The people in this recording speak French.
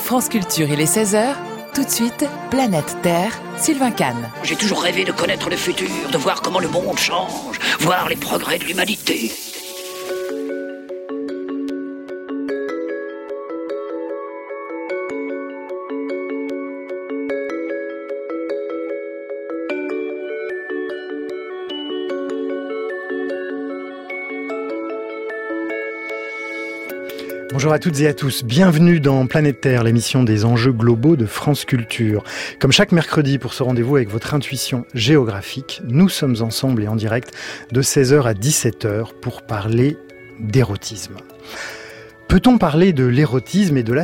France Culture, il est 16h. Tout de suite, Planète Terre, Sylvain Kahn. J'ai toujours rêvé de connaître le futur, de voir comment le monde change, voir les progrès de l'humanité. Bonjour à toutes et à tous, bienvenue dans Planète Terre, l'émission des enjeux globaux de France Culture. Comme chaque mercredi pour ce rendez-vous avec votre intuition géographique, nous sommes ensemble et en direct de 16h à 17h pour parler d'érotisme. Peut-on parler de l'érotisme et de la sexualité ?